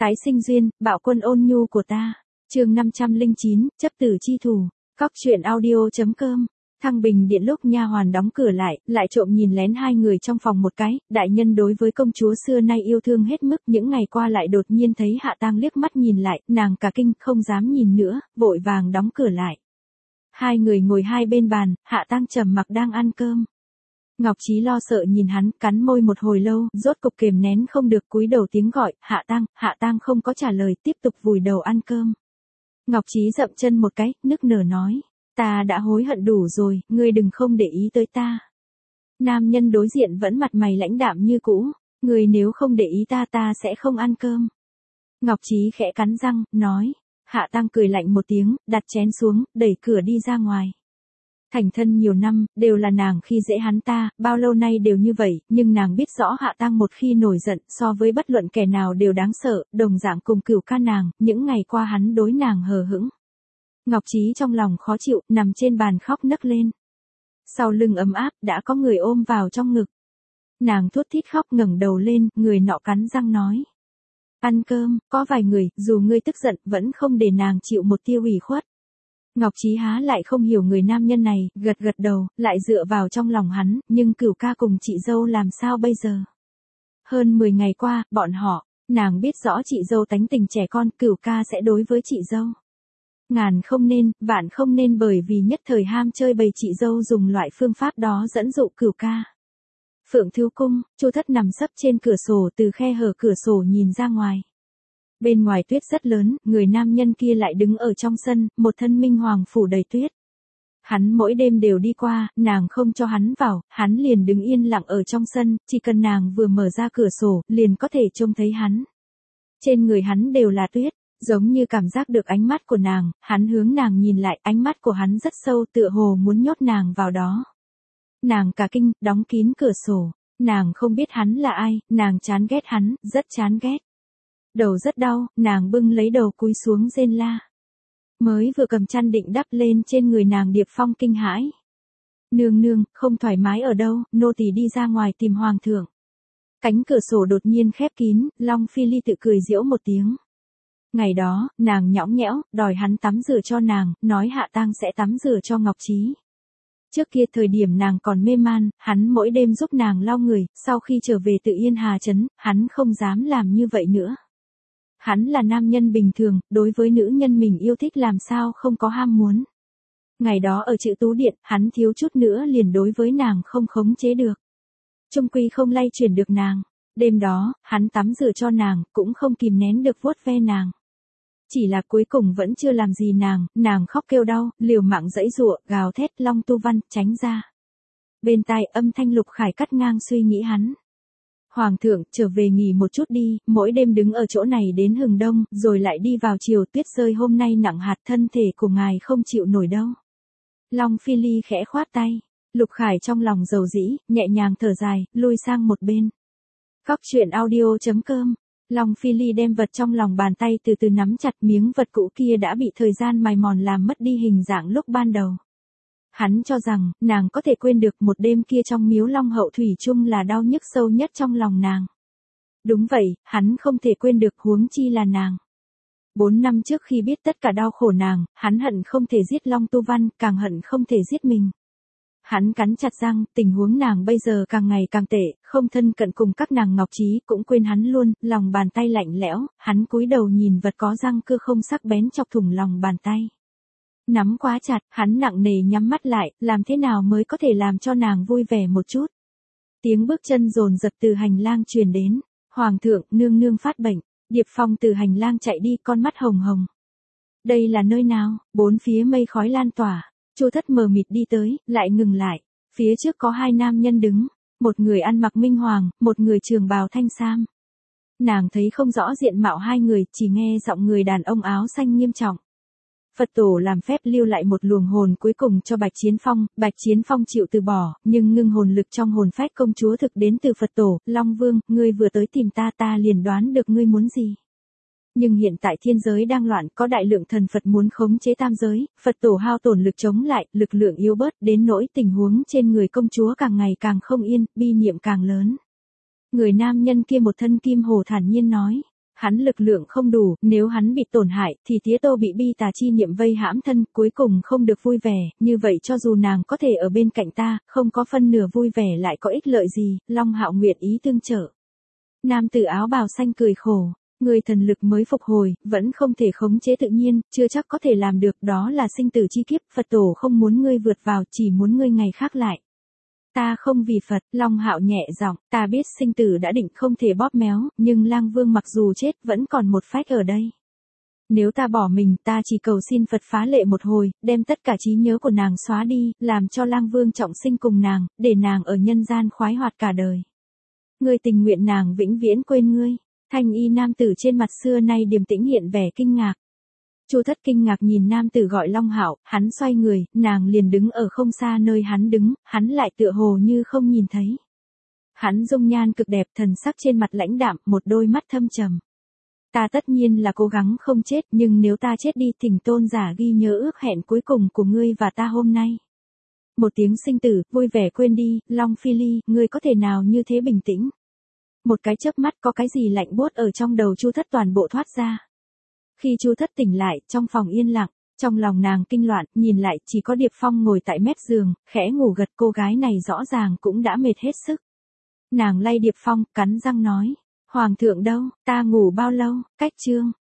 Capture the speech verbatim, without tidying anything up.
Tái sinh duyên, bạo quân ôn nhu của ta. Chương năm trăm lẻ chín, chấp tử chi thủ. Cóc truyện audio.com. Thăng Bình Điện lúc nha hoàn đóng cửa lại, lại trộm nhìn lén hai người trong phòng một cái, đại nhân đối với công chúa xưa nay yêu thương hết mức, những ngày qua lại đột nhiên thấy Hạ Tang liếc mắt nhìn lại, nàng cả kinh, không dám nhìn nữa, vội vàng đóng cửa lại. Hai người ngồi hai bên bàn, Hạ Tang trầm mặc đang ăn cơm. Ngọc Chí lo sợ nhìn hắn, cắn môi một hồi lâu, rốt cục kiềm nén không được cúi đầu tiếng gọi, Hạ Tang, Hạ Tang không có trả lời, tiếp tục vùi đầu ăn cơm. Ngọc Chí dậm chân một cái, nức nở nói, ta đã hối hận đủ rồi, ngươi đừng không để ý tới ta. Nam nhân đối diện vẫn mặt mày lãnh đạm như cũ, ngươi nếu không để ý ta ta sẽ không ăn cơm. Ngọc Chí khẽ cắn răng, nói, Hạ Tang cười lạnh một tiếng, đặt chén xuống, đẩy cửa đi ra ngoài. Thành thân nhiều năm, đều là nàng khi dễ hắn ta, bao lâu nay đều như vậy, nhưng nàng biết rõ Hạ Tang một khi nổi giận so với bất luận kẻ nào đều đáng sợ, đồng dạng cùng Cửu Ca nàng, những ngày qua hắn đối nàng hờ hững. Ngọc Chí trong lòng khó chịu, nằm trên bàn khóc nấc lên. Sau lưng ấm áp, đã có người ôm vào trong ngực. Nàng thút thít khóc ngẩng đầu lên, người nọ cắn răng nói. Ăn cơm, có vài người, dù ngươi tức giận, vẫn không để nàng chịu một tia ủy khuất. Ngọc Chí há lại không hiểu người nam nhân này, gật gật đầu, lại dựa vào trong lòng hắn, nhưng Cửu Ca cùng chị dâu làm sao bây giờ? Hơn mười ngày qua, bọn họ, nàng biết rõ chị dâu tánh tình trẻ con, Cửu Ca sẽ đối với chị dâu. Ngàn không nên, vạn không nên bởi vì nhất thời ham chơi bầy chị dâu dùng loại phương pháp đó dẫn dụ Cửu Ca. Phượng Thiếu Cung, Chu Thất nằm sấp trên cửa sổ từ khe hở cửa sổ nhìn ra ngoài. Bên ngoài tuyết rất lớn, người nam nhân kia lại đứng ở trong sân, một thân minh hoàng phủ đầy tuyết. Hắn mỗi đêm đều đi qua, nàng không cho hắn vào, hắn liền đứng yên lặng ở trong sân, chỉ cần nàng vừa mở ra cửa sổ, liền có thể trông thấy hắn. Trên người hắn đều là tuyết, giống như cảm giác được ánh mắt của nàng, hắn hướng nàng nhìn lại, ánh mắt của hắn rất sâu tựa hồ muốn nhốt nàng vào đó. Nàng cả kinh, đóng kín cửa sổ, nàng không biết hắn là ai, nàng chán ghét hắn, rất chán ghét. Đầu rất đau, nàng bưng lấy đầu cúi xuống rên la. Mới vừa cầm chăn định đắp lên trên người nàng Điệp Phong kinh hãi. Nương nương, không thoải mái ở đâu, nô tỳ đi ra ngoài tìm hoàng thượng. Cánh cửa sổ đột nhiên khép kín, Long Phi Ly tự cười giễu một tiếng. Ngày đó, nàng nhõng nhẽo, đòi hắn tắm rửa cho nàng, nói Hạ Tang sẽ tắm rửa cho Ngọc Chí. Trước kia thời điểm nàng còn mê man, hắn mỗi đêm giúp nàng lau người, sau khi trở về tự Yên Hà Trấn, hắn không dám làm như vậy nữa. Hắn là nam nhân bình thường, đối với nữ nhân mình yêu thích làm sao không có ham muốn. Ngày đó ở Chữ Tú Điện, hắn thiếu chút nữa liền đối với nàng không khống chế được. Trung quy không lay chuyển được nàng. Đêm đó, hắn tắm rửa cho nàng, cũng không kìm nén được vuốt ve nàng. Chỉ là cuối cùng vẫn chưa làm gì nàng, nàng khóc kêu đau, liều mạng giãy giụa, gào thét Long Tu Văn, tránh ra. Bên tai âm thanh Lục Khải cắt ngang suy nghĩ hắn. Hoàng thượng, trở về nghỉ một chút đi, mỗi đêm đứng ở chỗ này đến hừng đông, rồi lại đi vào chiều, tuyết rơi hôm nay nặng hạt, thân thể của ngài không chịu nổi đâu. Long Phi Ly khẽ khoát tay, Lục Khải trong lòng dầu dĩ, nhẹ nhàng thở dài, lui sang một bên. Cóc truyện audio.com. Long Phi Ly đem vật trong lòng bàn tay từ từ nắm chặt, miếng vật cũ kia đã bị thời gian mài mòn làm mất đi hình dạng lúc ban đầu. Hắn cho rằng, nàng có thể quên được một đêm kia trong miếu Long Hậu thủy chung là đau nhức sâu nhất trong lòng nàng. Đúng vậy, hắn không thể quên được, huống chi là nàng. Bốn năm trước khi biết tất cả đau khổ nàng, hắn hận không thể giết Long Tu Văn, càng hận không thể giết mình. Hắn cắn chặt răng, tình huống nàng bây giờ càng ngày càng tệ, không thân cận cùng các nàng Ngọc Chí, cũng quên hắn luôn, lòng bàn tay lạnh lẽo, hắn cúi đầu nhìn vật có răng cưa không sắc bén chọc thủng lòng bàn tay. Nắm quá chặt, hắn nặng nề nhắm mắt lại, làm thế nào mới có thể làm cho nàng vui vẻ một chút. Tiếng bước chân dồn dập từ hành lang truyền đến, Hoàng thượng, nương nương phát bệnh, Điệp Phong từ hành lang chạy đi, con mắt hồng hồng. Đây là nơi nào? Bốn phía mây khói lan tỏa. Chu Thất mờ mịt đi tới, lại ngừng lại. Phía trước có hai nam nhân đứng, một người ăn mặc minh hoàng, một người trường bào thanh sam. Nàng thấy không rõ diện mạo hai người, chỉ nghe giọng người đàn ông áo xanh nghiêm trọng. Phật tổ làm phép lưu lại một luồng hồn cuối cùng cho Bạch Chiến Phong, Bạch Chiến Phong chịu từ bỏ, nhưng ngưng hồn lực trong hồn phách công chúa thực đến từ Phật tổ, Long Vương, ngươi vừa tới tìm ta ta liền đoán được ngươi muốn gì. Nhưng hiện tại thiên giới đang loạn, có đại lượng thần Phật muốn khống chế tam giới, Phật tổ hao tổn lực chống lại, lực lượng yếu bớt, đến nỗi tình huống trên người công chúa càng ngày càng không yên, bi niệm càng lớn. Người nam nhân kia một thân kim hồ thản nhiên nói, hắn lực lượng không đủ, nếu hắn bị tổn hại, thì tía tô bị bi tà chi niệm vây hãm thân, cuối cùng không được vui vẻ, như vậy cho dù nàng có thể ở bên cạnh ta, không có phân nửa vui vẻ lại có ích lợi gì, Long Hạo nguyện ý tương trợ. Nam tử áo bào xanh cười khổ, người thần lực mới phục hồi, vẫn không thể khống chế tự nhiên, chưa chắc có thể làm được, đó là sinh tử chi kiếp, Phật tổ không muốn ngươi vượt vào, chỉ muốn ngươi ngày khác lại. Ta không vì Phật, Long Hạo nhẹ giọng, ta biết sinh tử đã định không thể bóp méo, nhưng Lang Vương mặc dù chết vẫn còn một phách ở đây. Nếu ta bỏ mình, ta chỉ cầu xin Phật phá lệ một hồi, đem tất cả trí nhớ của nàng xóa đi, làm cho Lang Vương trọng sinh cùng nàng, để nàng ở nhân gian khoái hoạt cả đời. Ngươi tình nguyện nàng vĩnh viễn quên ngươi. Thanh y nam tử trên mặt xưa nay điềm tĩnh hiện vẻ kinh ngạc. Chu Thất kinh ngạc nhìn nam tử gọi Long Hạo, hắn xoay người, nàng liền đứng ở không xa nơi hắn đứng, hắn lại tựa hồ như không nhìn thấy. Hắn dung nhan cực đẹp, thần sắc trên mặt lãnh đạm, một đôi mắt thâm trầm. Ta tất nhiên là cố gắng không chết, nhưng nếu ta chết đi, thỉnh tôn giả ghi nhớ ước hẹn cuối cùng của ngươi và ta hôm nay. Một tiếng sinh tử, vui vẻ quên đi, Long Phi Ly, ngươi có thể nào như thế bình tĩnh? Một cái chớp mắt có cái gì lạnh buốt ở trong đầu Chu Thất toàn bộ thoát ra. Khi Chu Thất tỉnh lại, trong phòng yên lặng, trong lòng nàng kinh loạn, nhìn lại chỉ có Điệp Phong ngồi tại mép giường, khẽ ngủ gật, cô gái này rõ ràng cũng đã mệt hết sức. Nàng lay Điệp Phong, cắn răng nói, Hoàng thượng đâu, ta ngủ bao lâu, cách chương.